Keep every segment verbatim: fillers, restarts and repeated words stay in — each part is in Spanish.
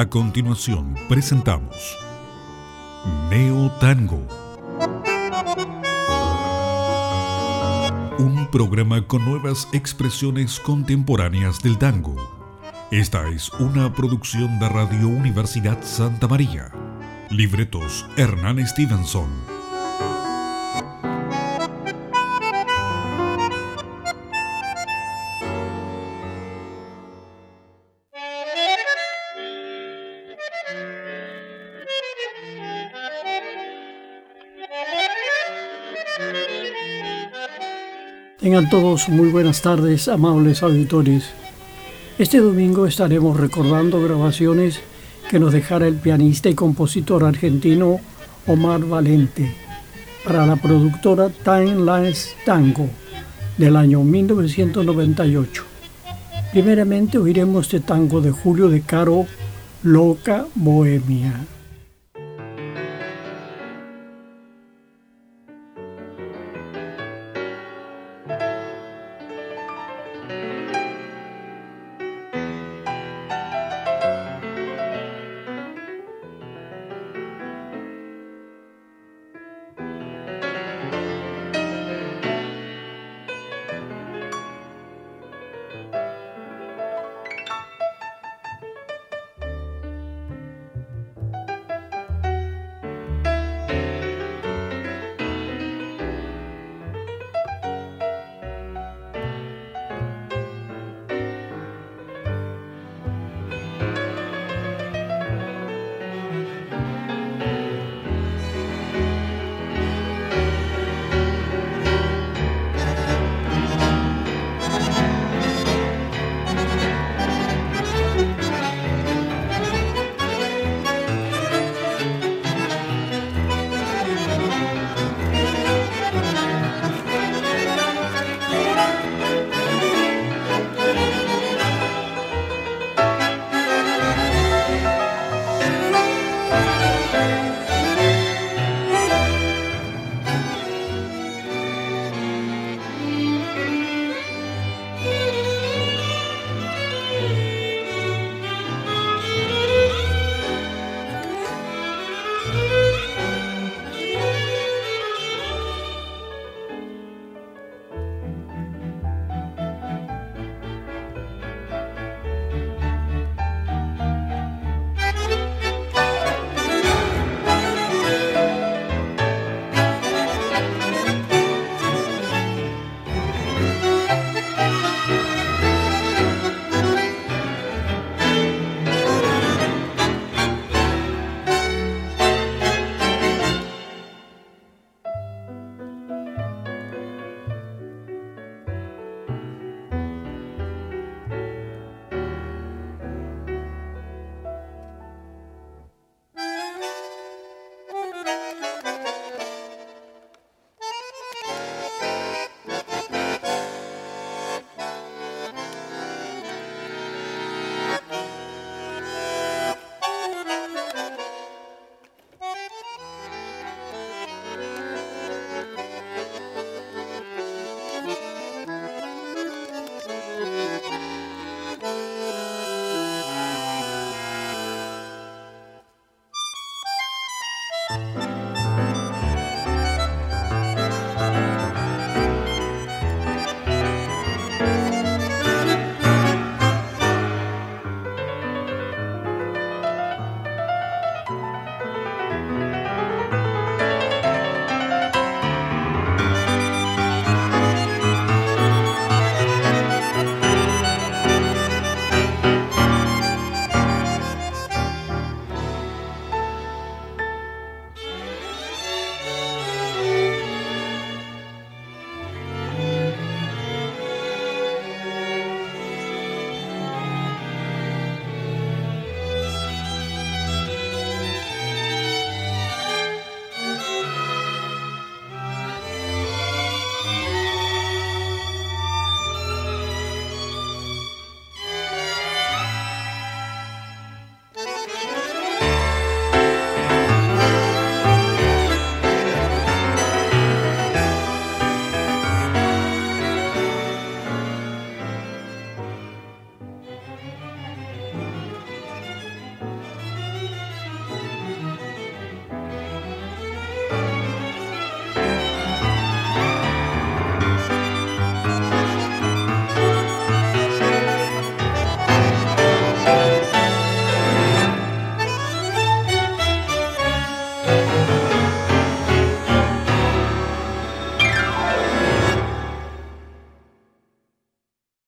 A continuación presentamos Neo Tango, un programa con nuevas expresiones contemporáneas del tango. Esta es una producción de Radio Universidad Santa María. Libretos Hernán Stevenson. Tengan todos muy buenas tardes, amables auditores. Este domingo estaremos recordando grabaciones que nos dejara el pianista y compositor argentino Omar Valente para la productora Timeless Tango del año mil novecientos noventa y ocho. Primeramente oiremos este tango de Julio De Caro, Loca Bohemia.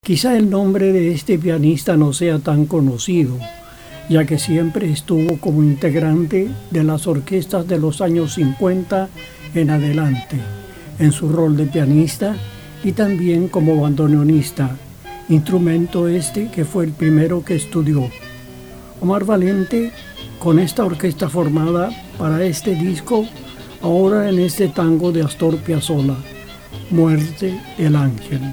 Quizá el nombre de este pianista no sea tan conocido, ya que siempre estuvo como integrante de las orquestas de los años cincuenta en adelante, en su rol de pianista y también como bandoneonista, instrumento este que fue el primero que estudió. Omar Valente, con esta orquesta formada para este disco, ahora en este tango de Astor Piazzolla, Muerte el Ángel.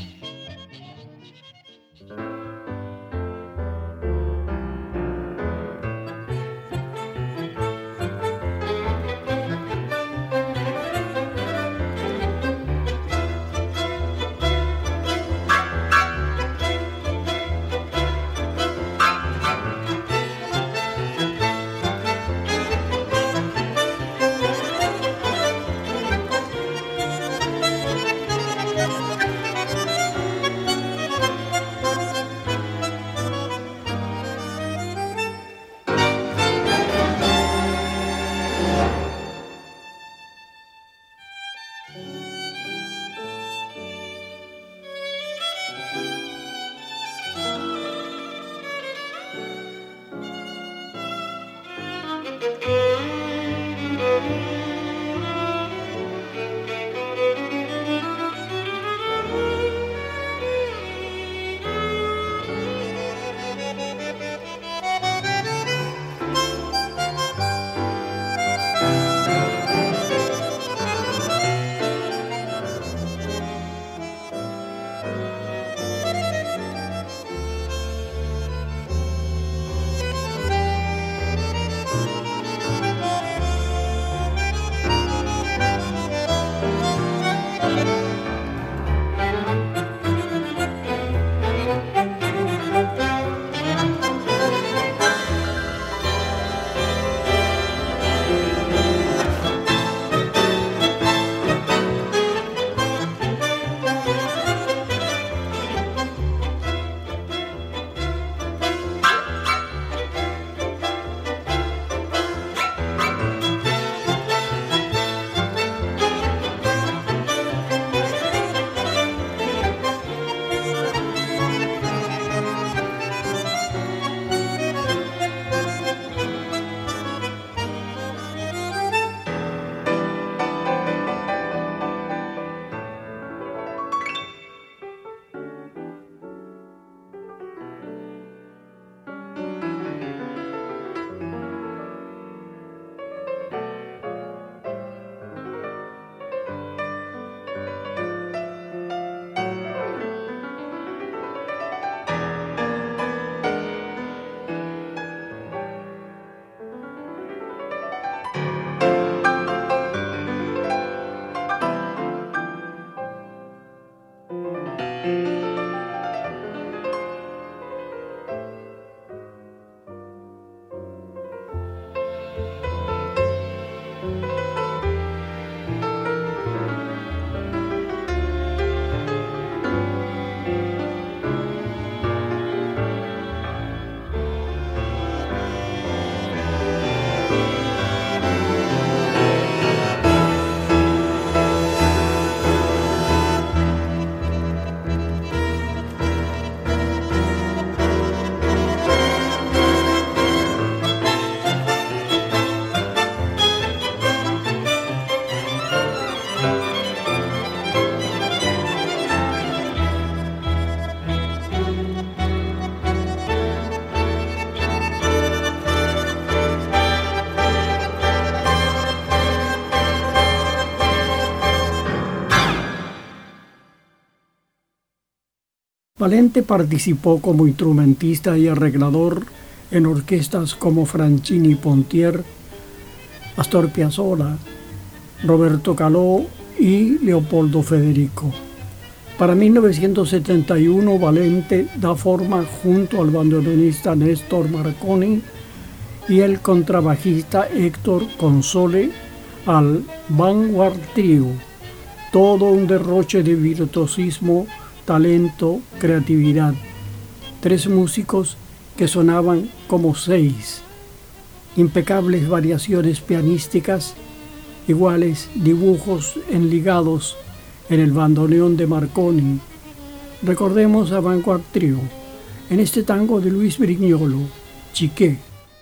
Valente participó como instrumentista y arreglador en orquestas como Franchini Pontier, Astor Piazzolla, Roberto Caló y Leopoldo Federico. Para mil novecientos setenta y uno, Valente da forma junto al bandoneonista Néstor Marconi y el contrabajista Héctor Console al Vanguard Trio, todo un derroche de virtuosismo, talento, creatividad. Tres músicos que sonaban como seis. Impecables variaciones pianísticas, iguales dibujos enligados en el bandoneón de Marconi, Recordemos a Vanguard Trio en este tango de Luis Brignolo, Chiqué.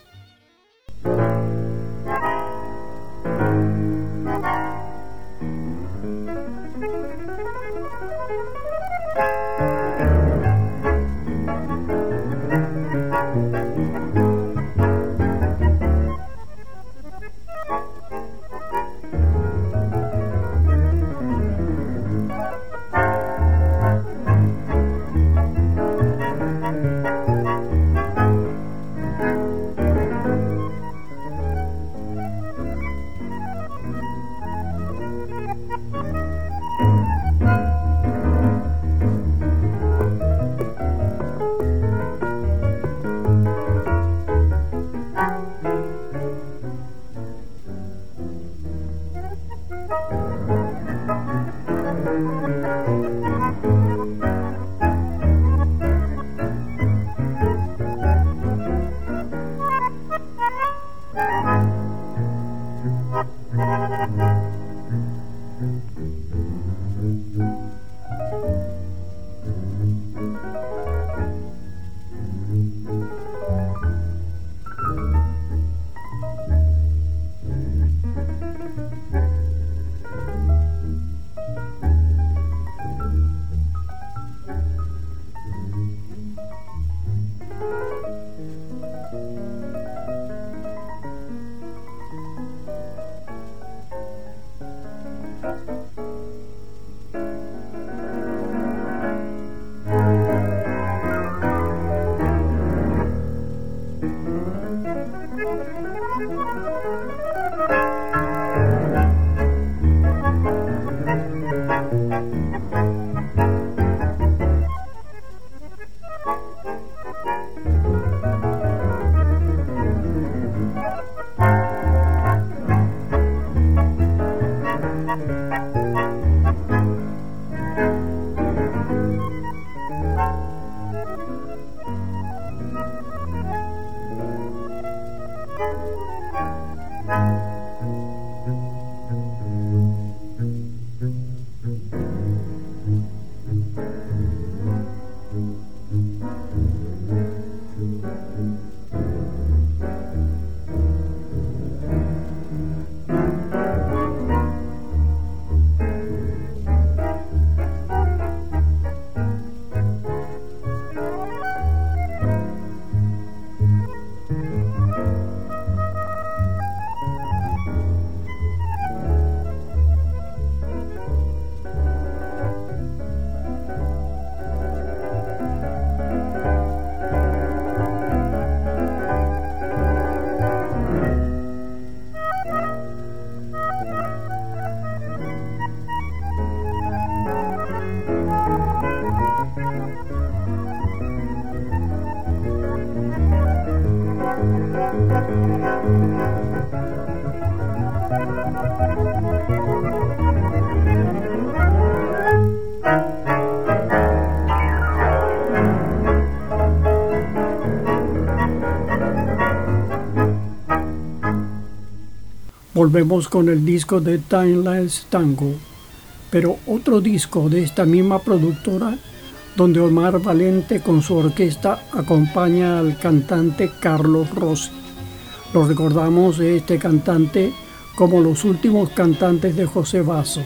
Volvemos con el disco de Timeless Tango, pero otro disco de esta misma productora, donde Omar Valente con su orquesta acompaña al cantante Carlos Rossi. Lo recordamos de este cantante como los últimos cantantes de José Basso.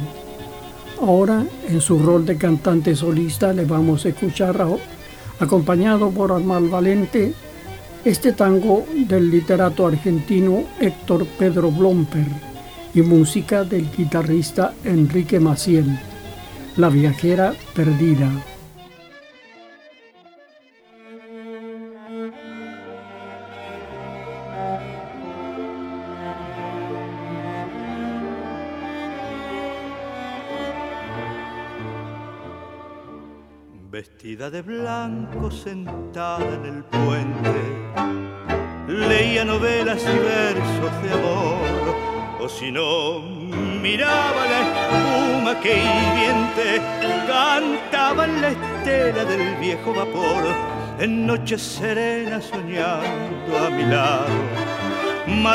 Ahora, en su rol de cantante solista, le vamos a escuchar, a, acompañado por Omar Valente, este tango del literato argentino Héctor Pedro Blomper y música del guitarrista Enrique Maciel, La viajera perdida. Vestida de blanco, sentada en el puente, leía novelas y versos de amor, o si no, miraba la espuma que hirviente cantaba en la estela del viejo vapor, en noches serenas soñando a mi lado,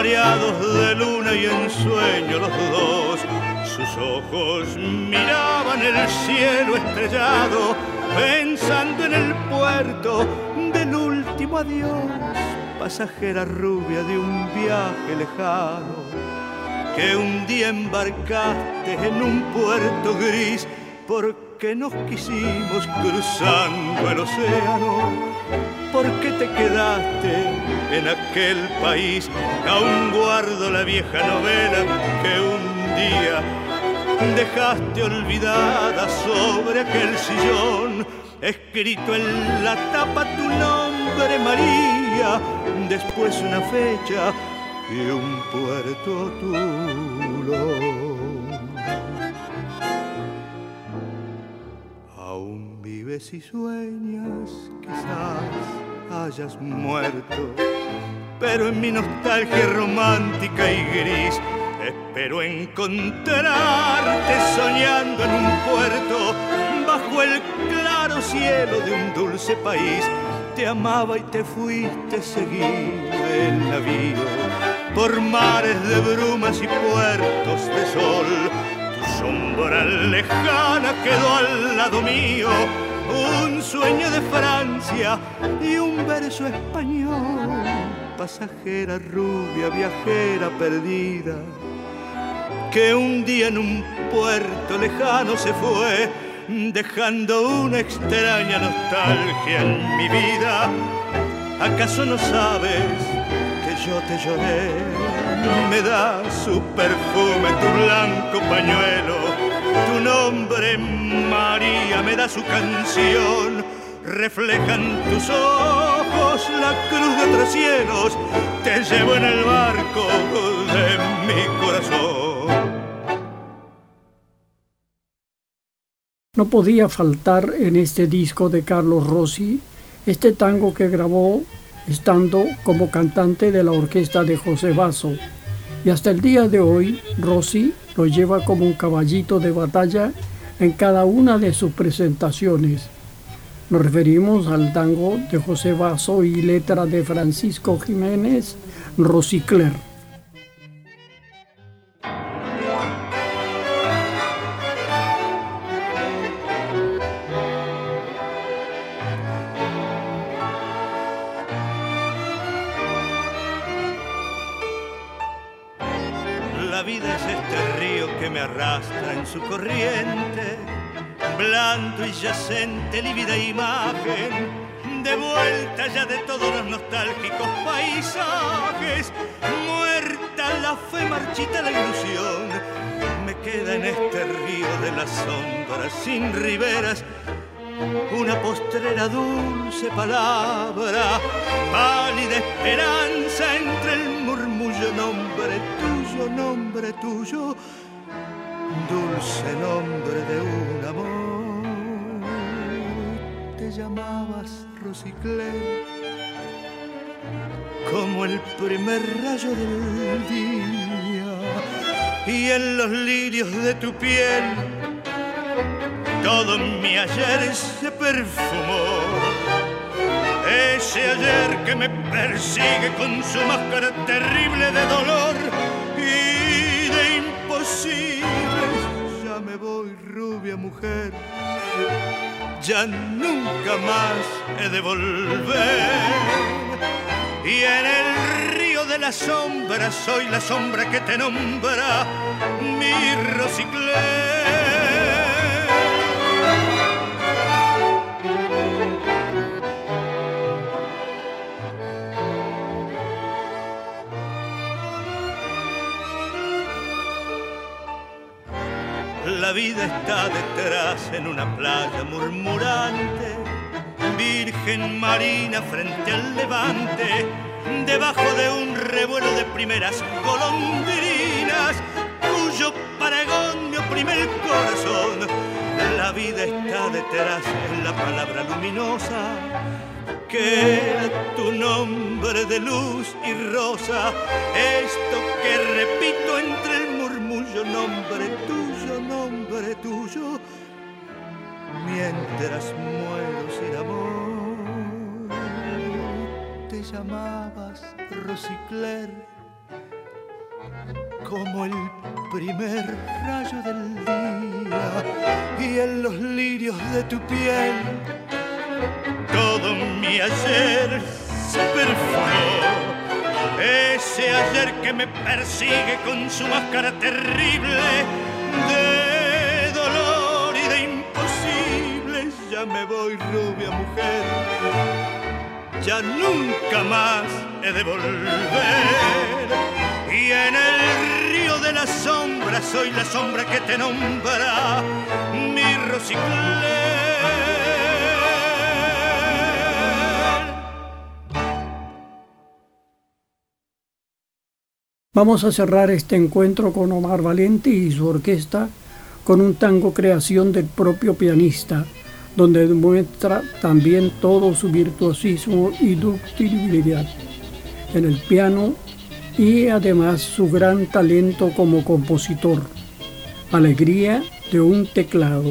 mareados de luna y ensueño los dos, sus ojos miraban en el cielo estrellado, pensando en el puerto del último adiós, pasajera rubia de un viaje lejano, que un día embarcaste en un puerto gris, porque nos quisimos cruzando el océano, porque te quedaste en aquel país. Aún guardo la vieja novela que un día dejaste olvidada sobre aquel sillón, escrito en la tapa tu nombre, María, después una fecha y un puerto Tulón. Aún vives y sueñas, quizás hayas muerto, pero en mi nostalgia romántica y gris espero encontrarte soñando en un puerto bajo el claro cielo de un dulce país. Te amaba y te fuiste, seguía el navío por mares de brumas y puertos de sol. Tu sombra lejana quedó al lado mío, un sueño de Francia y un verso español. Pasajera rubia, viajera perdida, que un día en un puerto lejano se fue, dejando una extraña nostalgia en mi vida. ¿Acaso no sabes que yo te lloré? Me da su perfume, tu blanco pañuelo, tu nombre María me da su canción. Reflejan tus ojos la cruz de otros cielos, te llevo en el barco de mi corazón. No podía faltar en este disco de Carlos Rossi este tango que grabó estando como cantante de la orquesta de José Basso, y hasta el día de hoy Rossi lo lleva como un caballito de batalla en cada una de sus presentaciones. Nos referimos al tango de José Basso y letra de Francisco Jiménez, Rosicler. La vida es este río que me arrastra en su corriente, blando y yacente, lívida imagen, de vuelta ya de todos los nostálgicos paisajes, muerta la fe, marchita la ilusión, me queda en este río de las sombras sin riberas una postrera dulce palabra, pálida esperanza entre el murmullo, nombre tuyo, nombre tuyo, dulce nombre de un amor. Te llamabas Rosicler, como el primer rayo del día, y en los lirios de tu piel todo mi ayer se perfumó. Ese ayer que me persigue con su máscara terrible de dolor y de imposibles. Ya me voy, rubia mujer, ya nunca más he de volver. Y en el río de la sombra soy la sombra que te nombra mi Rosicler. La vida está detrás en una playa murmurante, virgen marina frente al levante, debajo de un revuelo de primeras golondrinas, cuyo paregón me oprime el corazón. La vida está detrás en la palabra luminosa, que era tu nombre de luz y rosa, esto que repito entre el murmullo, nombre tuyo, nombre tuyo, mientras muero sin amor. Te llamabas Rosicler, como el primer rayo del día, y y en los lirios de tu piel todo mi ayer se perfumó. Ese ayer que me persigue con su máscara terrible de dolor y de imposible. Ya me voy, rubia mujer, ya nunca más he de volver. Y en el río de las sombras soy la sombra que te nombra mi Rosicler. Vamos a cerrar este encuentro con Omar Valente y su orquesta con un tango creación del propio pianista, donde demuestra también todo su virtuosismo y ductilidad en el piano y además su gran talento como compositor. Alegría de un teclado.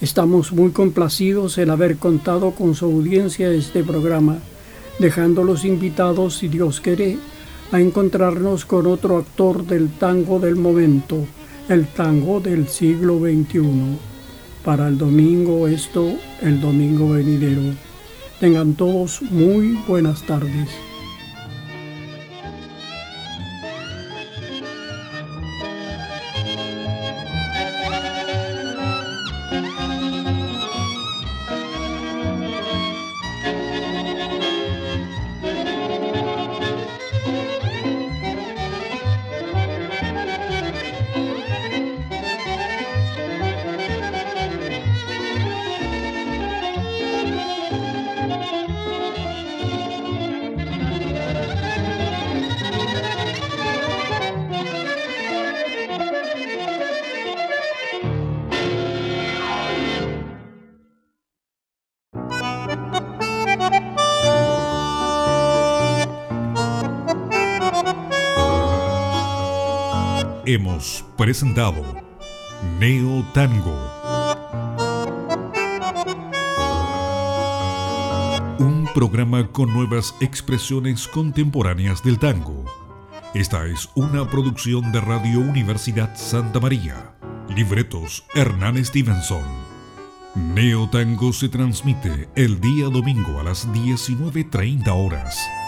Estamos muy complacidos en haber contado con su audiencia este programa, dejando los invitados, si Dios quiere, a encontrarnos con otro actor del tango del momento, el tango del siglo veintiuno. Para el domingo esto, el domingo venidero. Tengan todos muy buenas tardes. Hemos presentado Neo Tango, un programa con nuevas expresiones contemporáneas del tango. Esta es una producción de Radio Universidad Santa María. Libretos Hernán Stevenson. Neo Tango se transmite el día domingo a las diecinueve treinta horas.